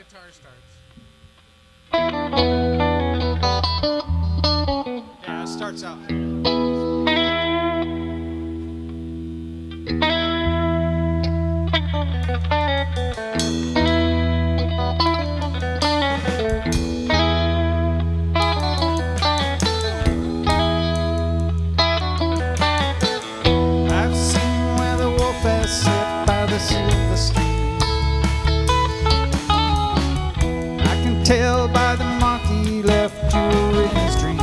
guitar starts. Yeah, it starts out. I've seen where the wolf has sat by the silver stream. I can tell by the mark he left you in his dream.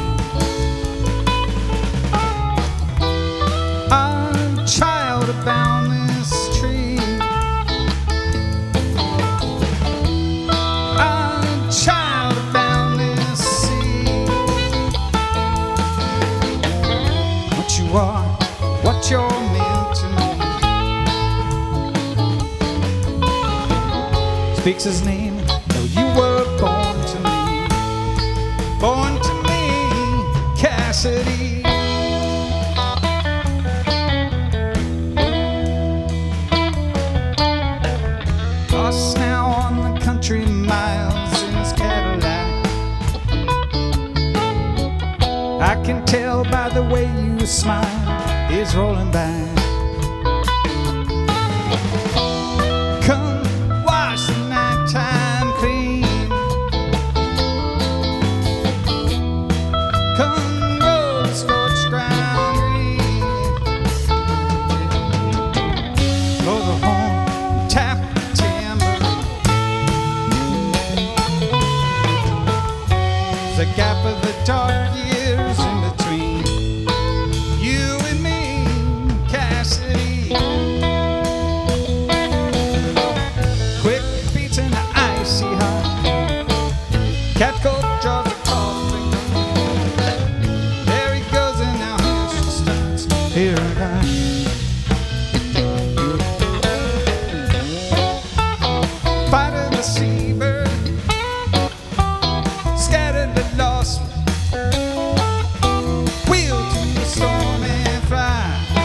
A child abound this tree. A child abound this sea. What you are, what you're meant to me. Speaks his name, though you were born to me. Born to me, Cassidy. Lost now on the country miles in his Cadillac. I can tell by the way you smile, he's rolling back. Come wash the nighttime clean. Come roll the scorched ground green. Blow the horn, tap the timber. There's a gap of the dark years in between you and me, Cassidy. Quick beats in the icy heart. Catcoat draws a coffin. There he goes, and now here she starts. Here I come. Fighter the seabird, scattered the lost. Wheel to the storm and fly.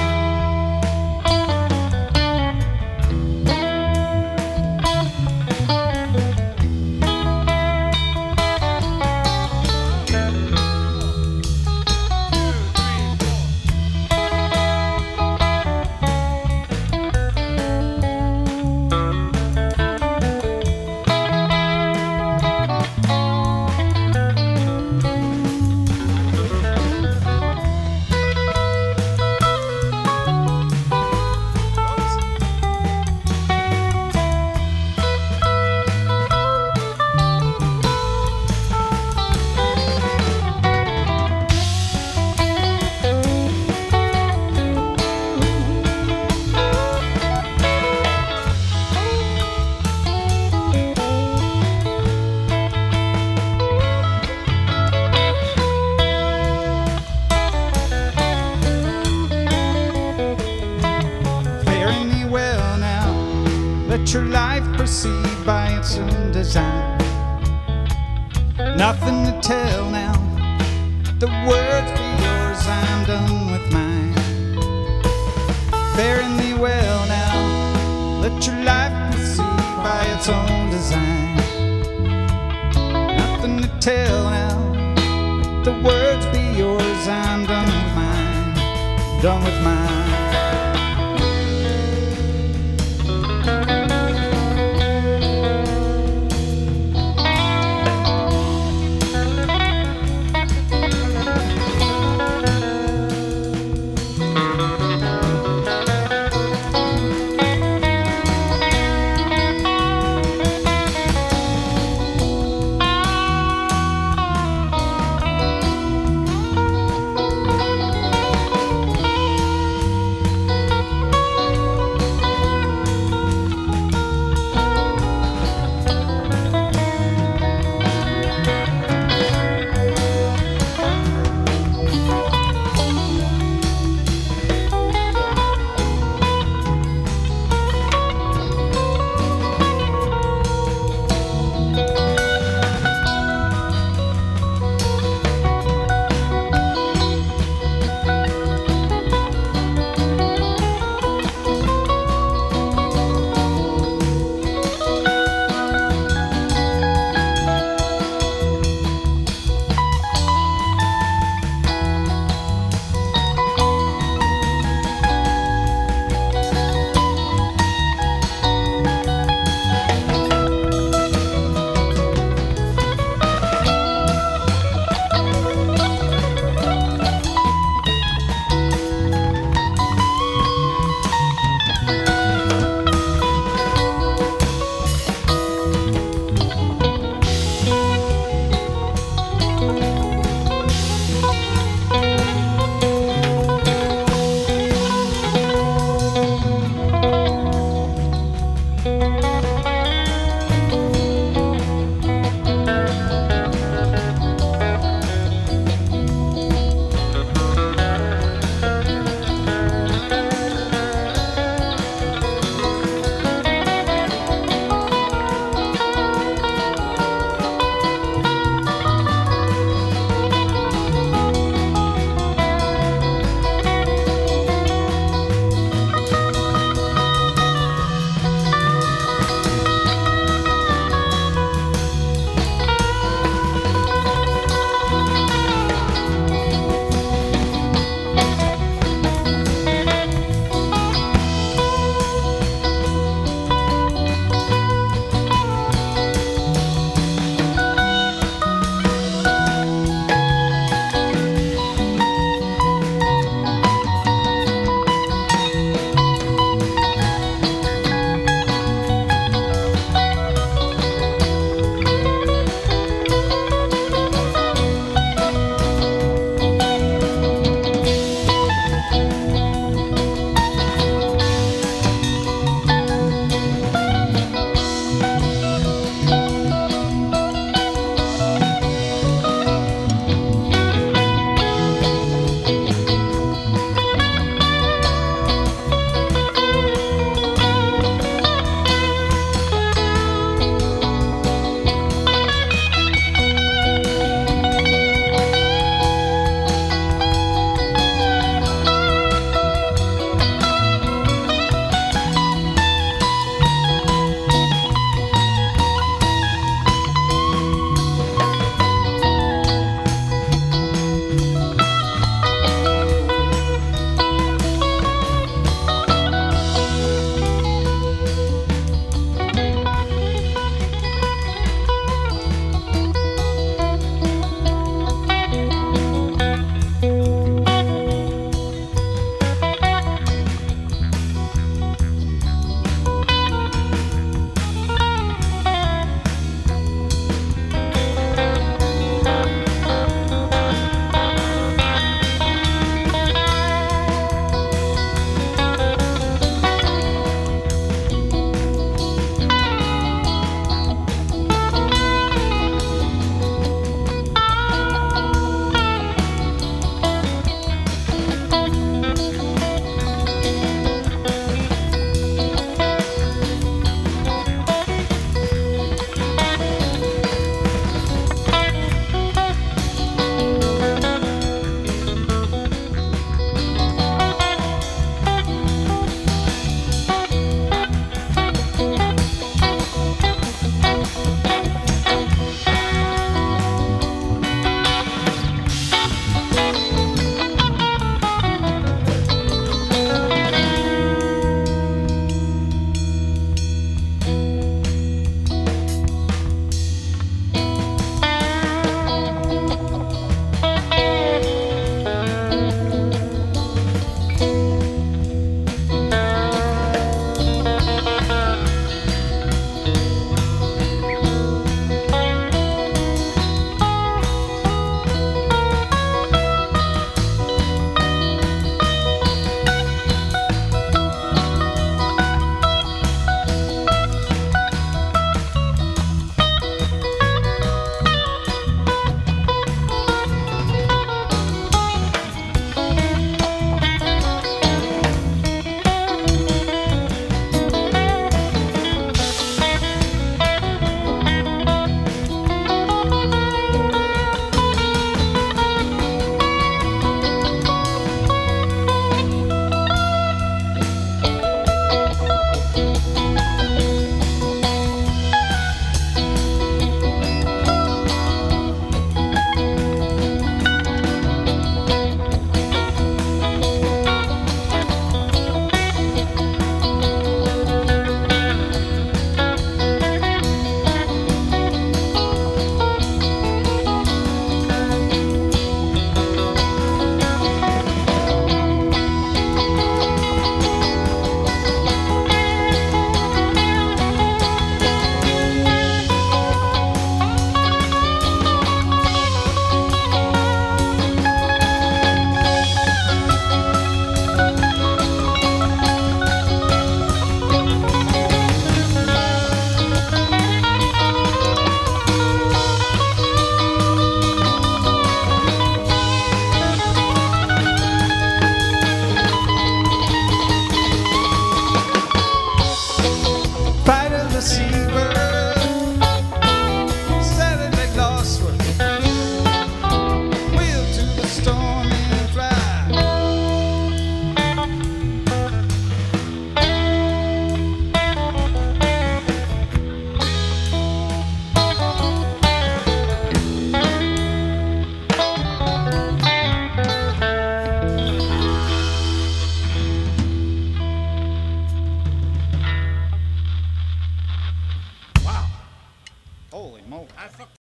Faring thee well now, let your life proceed by its own design. Nothing to tell now, the words be yours, I'm done with mine. Faring thee well now, let your life proceed by its own design. Nothing to tell now, let the words be yours, I'm done with mine, done with mine.